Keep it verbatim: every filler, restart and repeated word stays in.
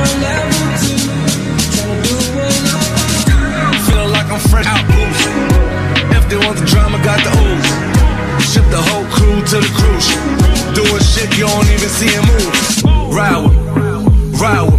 level two. Tryna do what I Feeling like I'm fresh out booth. If they want the drama, got the ooze. Ship the whole crew to the cruise. Doing shit you don't even see him move. Ride with me, ride with me.